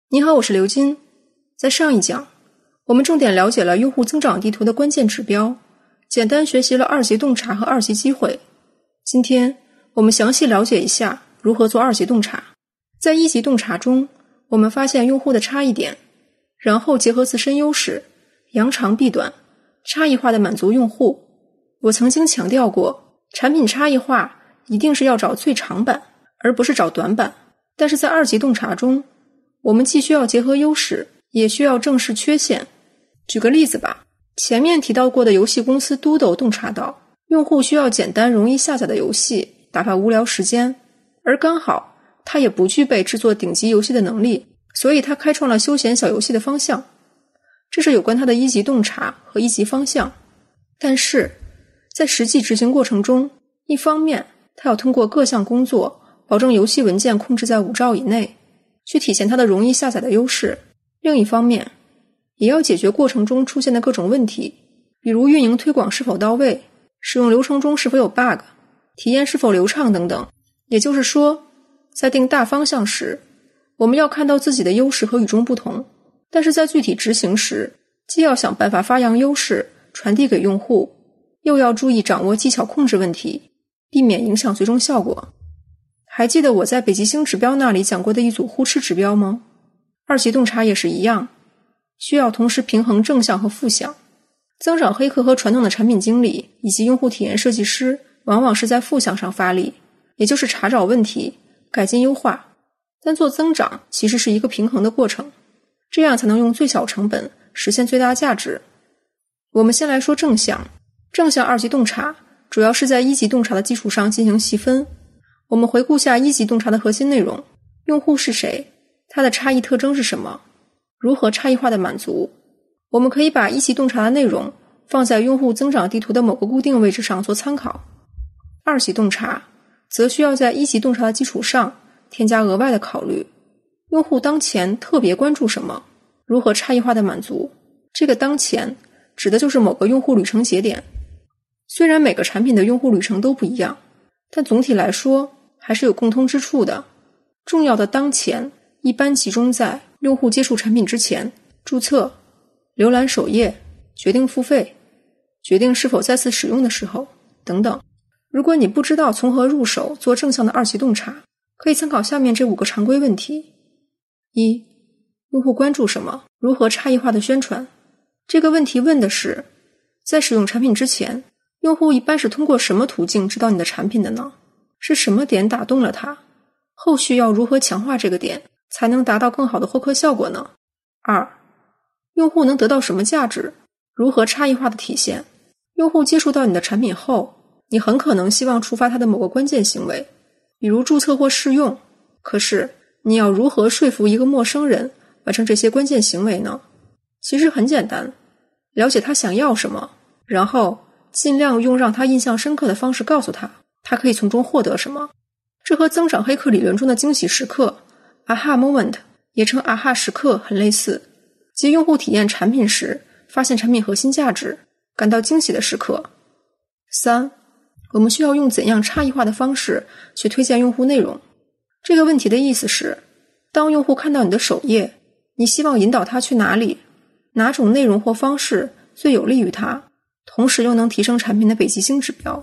你好，我是刘金。在上一讲，我们重点了解了用户增长地图的关键指标，简单学习了二级洞察和二级机会。今天我们详细了解一下如何做二级洞察。在一级洞察中，我们发现用户的差异点，然后结合自身优势，扬长避短，差异化的满足用户。我曾经强调过，产品差异化一定是要找最长板，而不是找短板。但是在二级洞察中，我们既需要结合优势，也需要正视缺陷。举个例子吧，前面提到过的游戏公司Doodle洞察到，用户需要简单容易下载的游戏，打发无聊时间，而刚好他也不具备制作顶级游戏的能力，所以他开创了休闲小游戏的方向。这是有关他的一级洞察和一级方向。但是在实际执行过程中，一方面他要通过各项工作保证游戏文件控制在5兆以内，去体现它的容易下载的优势。另一方面，也要解决过程中出现的各种问题，比如运营推广是否到位，使用流程中是否有 bug， 体验是否流畅等等。也就是说，在定大方向时，我们要看到自己的优势和与众不同，但是在具体执行时，既要想办法发扬优势，传递给用户，又要注意掌握技巧控制问题，避免影响最终效果。还记得我在北极星指标那里讲过的一组呼吃指标吗？二级洞察也是一样，需要同时平衡正向和负向。增长黑客和传统的产品经理以及用户体验设计师往往是在负向上发力，也就是查找问题，改进优化。但做增长其实是一个平衡的过程，这样才能用最小成本实现最大价值。我们先来说正向。正向二级洞察主要是在一级洞察的基础上进行细分。我们回顾下一级洞察的核心内容：用户是谁？它的差异特征是什么？如何差异化的满足？我们可以把一级洞察的内容放在用户增长地图的某个固定位置上做参考。二级洞察则需要在一级洞察的基础上添加额外的考虑：用户当前特别关注什么？如何差异化的满足？这个当前指的就是某个用户旅程节点。虽然每个产品的用户旅程都不一样，但总体来说还是有共通之处的。重要的当前一般集中在用户接触产品之前，注册、浏览首页、决定付费、决定是否再次使用的时候等等。如果你不知道从何入手做正向的二级洞察，可以参考下面这5个常规问题。1. 用户关注什么？如何差异化的宣传？这个问题问的是，在使用产品之前，用户一般是通过什么途径知道你的产品的呢？是什么点打动了他？后续要如何强化这个点，才能达到更好的获客效果呢？ 2. 用户能得到什么价值？如何差异化的体现？用户接触到你的产品后，你很可能希望触发他的某个关键行为，比如注册或试用。可是你要如何说服一个陌生人完成这些关键行为呢？其实很简单，了解他想要什么，然后尽量用让他印象深刻的方式告诉他，他可以从中获得什么。这和增长黑客理论中的惊喜时刻 AHA moment 也称 AHA 时刻很类似，即用户体验产品时发现产品核心价值，感到惊喜的时刻。3. 我们需要用怎样差异化的方式去推荐用户内容？这个问题的意思是，当用户看到你的首页，你希望引导他去哪里？哪种内容或方式最有利于他，同时又能提升产品的北极星指标？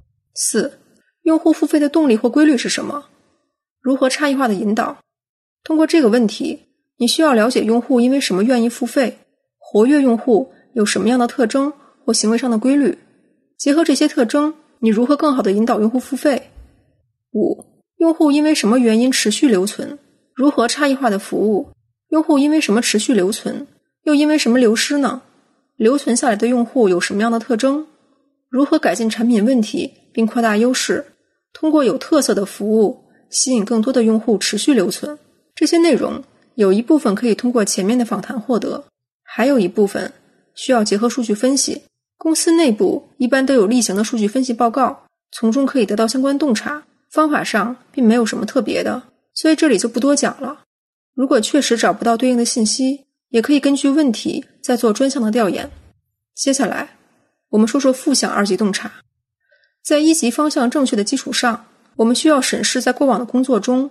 4. 用户付费的动力或规律是什么？如何差异化的引导？通过这个问题，你需要了解用户因为什么愿意付费，活跃用户有什么样的特征或行为上的规律，结合这些特征，你如何更好的引导用户付费？ 5. 用户因为什么原因持续留存？如何差异化的服务？用户因为什么持续留存？又因为什么流失呢？留存下来的用户有什么样的特征？如何改进产品问题并扩大优势？通过有特色的服务吸引更多的用户持续留存。这些内容有一部分可以通过前面的访谈获得，还有一部分需要结合数据分析。公司内部一般都有例行的数据分析报告，从中可以得到相关洞察。方法上并没有什么特别的，所以这里就不多讲了。如果确实找不到对应的信息，也可以根据问题再做专项的调研。接下来我们说说负向二级洞察。在一级方向正确的基础上，我们需要审视在过往的工作中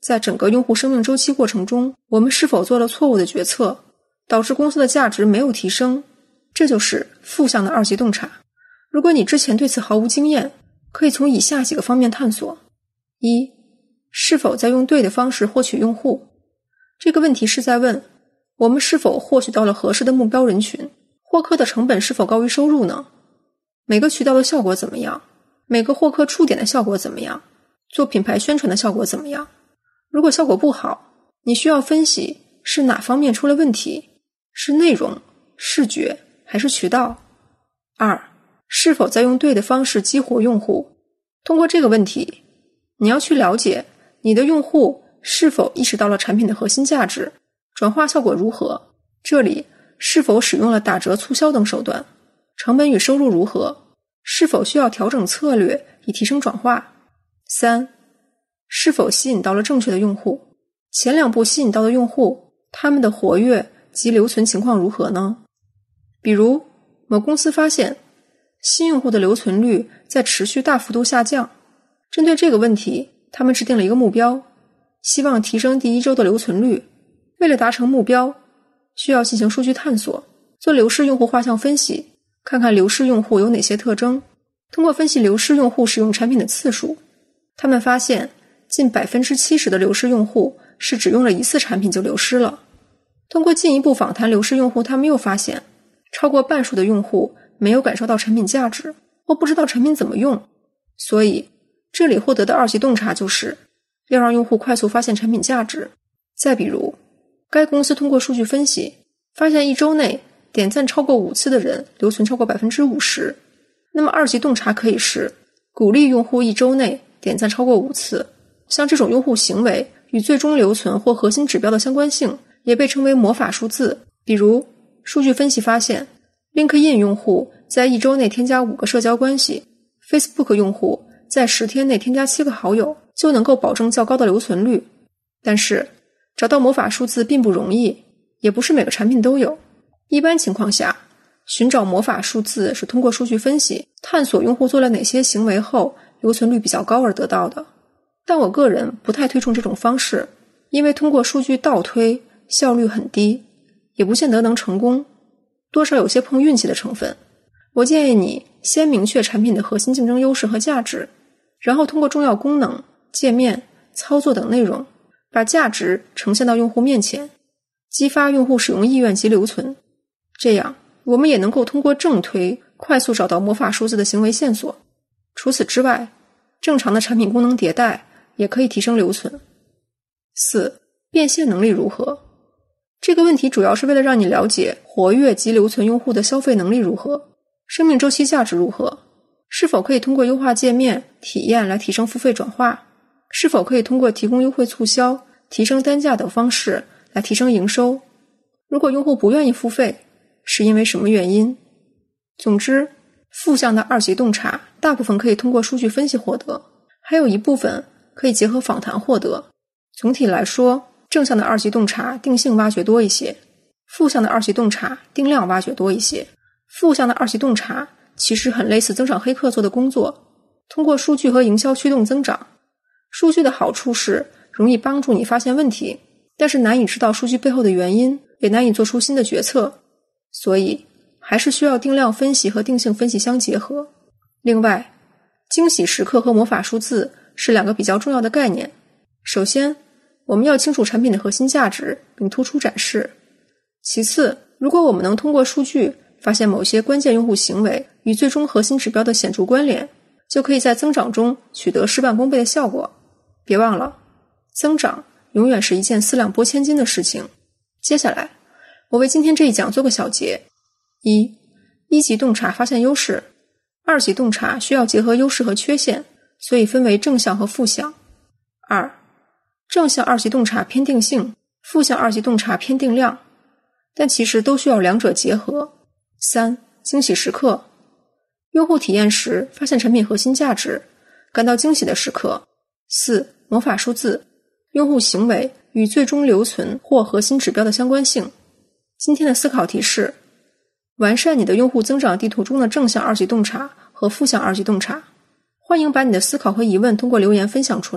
在整个用户生命周期过程中，我们是否做了错误的决策，导致公司的价值没有提升，这就是负向的二级洞察。如果你之前对此毫无经验，可以从以下几个方面探索。一，是否在用对的方式获取用户？这个问题是在问，我们是否获取到了合适的目标人群？获客的成本是否高于收入呢？每个渠道的效果怎么样？每个获客触点的效果怎么样？做品牌宣传的效果怎么样？如果效果不好，你需要分析是哪方面出了问题，是内容、视觉还是渠道？二，是否在用对的方式激活用户？通过这个问题，你要去了解你的用户是否意识到了产品的核心价值，转化效果如何，这里是否使用了打折促销等手段，成本与收入如何，是否需要调整策略以提升转化。三，是否吸引到了正确的用户？前两步吸引到的用户，他们的活跃及留存情况如何呢？比如，某公司发现新用户的留存率在持续大幅度下降，针对这个问题，他们制定了一个目标，希望提升第1周的留存率。为了达成目标，需要进行数据探索，做流失用户画像分析，看看流失用户有哪些特征。通过分析流失用户使用产品的次数，他们发现近 70% 的流失用户是只用了一次产品就流失了。通过进一步访谈流失用户，他们又发现超过半数的用户没有感受到产品价值，或不知道产品怎么用。所以这里获得的二级洞察就是要让用户快速发现产品价值。再比如，该公司通过数据分析发现1周内点赞超过5次的人留存超过 50%， 那么二级洞察可以是鼓励用户1周内点赞超过5次。像这种用户行为与最终留存或核心指标的相关性也被称为魔法数字。比如，数据分析发现 LinkedIn 用户在1周内添加5个社交关系， Facebook 用户在10天内添加7个好友就能够保证较高的留存率。但是找到魔法数字并不容易，也不是每个产品都有。一般情况下，寻找魔法数字是通过数据分析探索用户做了哪些行为后留存率比较高而得到的。但我个人不太推崇这种方式，因为通过数据倒推效率很低，也不见得能成功，多少有些碰运气的成分。我建议你先明确产品的核心竞争优势和价值，然后通过重要功能、界面、操作等内容，把价值呈现到用户面前，激发用户使用意愿及留存。这样我们也能够通过正推快速找到魔法数字的行为线索。除此之外，正常的产品功能迭代也可以提升留存。4. 变现能力如何？这个问题主要是为了让你了解活跃及留存用户的消费能力如何，生命周期价值如何，是否可以通过优化界面、体验来提升付费转化，是否可以通过提供优惠促销、提升单价等方式来提升营收。如果用户不愿意付费，是因为什么原因？总之，负向的二级洞察大部分可以通过数据分析获得，还有一部分可以结合访谈获得。总体来说，正向的二级洞察定性挖掘多一些，负向的二级洞察定量挖掘多一些。负向的二级洞察其实很类似增长黑客做的工作，通过数据和营销驱动增长。数据的好处是容易帮助你发现问题，但是难以知道数据背后的原因，也难以做出新的决策，所以还是需要定量分析和定性分析相结合。另外，惊喜时刻和魔法数字是两个比较重要的概念。首先，我们要清楚产品的核心价值并突出展示。其次，如果我们能通过数据发现某些关键用户行为与最终核心指标的显著关联，就可以在增长中取得事半功倍的效果。别忘了，增长永远是一件四两拨千斤的事情。接下来，我为今天这一讲做个小结。一级洞察发现优势，二级洞察需要结合优势和缺陷，所以分为正向和负向。2. 正向二级洞察偏定性，负向二级洞察偏定量，但其实都需要两者结合。3. 惊喜时刻，用户体验时发现产品核心价值，感到惊喜的时刻。4. 魔法数字，用户行为与最终留存或核心指标的相关性。今天的思考题是：完善你的用户增长地图中的正向二级洞察和负向二级洞察。欢迎把你的思考和疑问通过留言分享出来。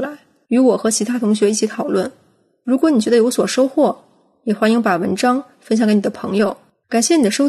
与我和其他同学一起讨论。如果你觉得有所收获，也欢迎把文章分享给你的朋友。感谢你的收听。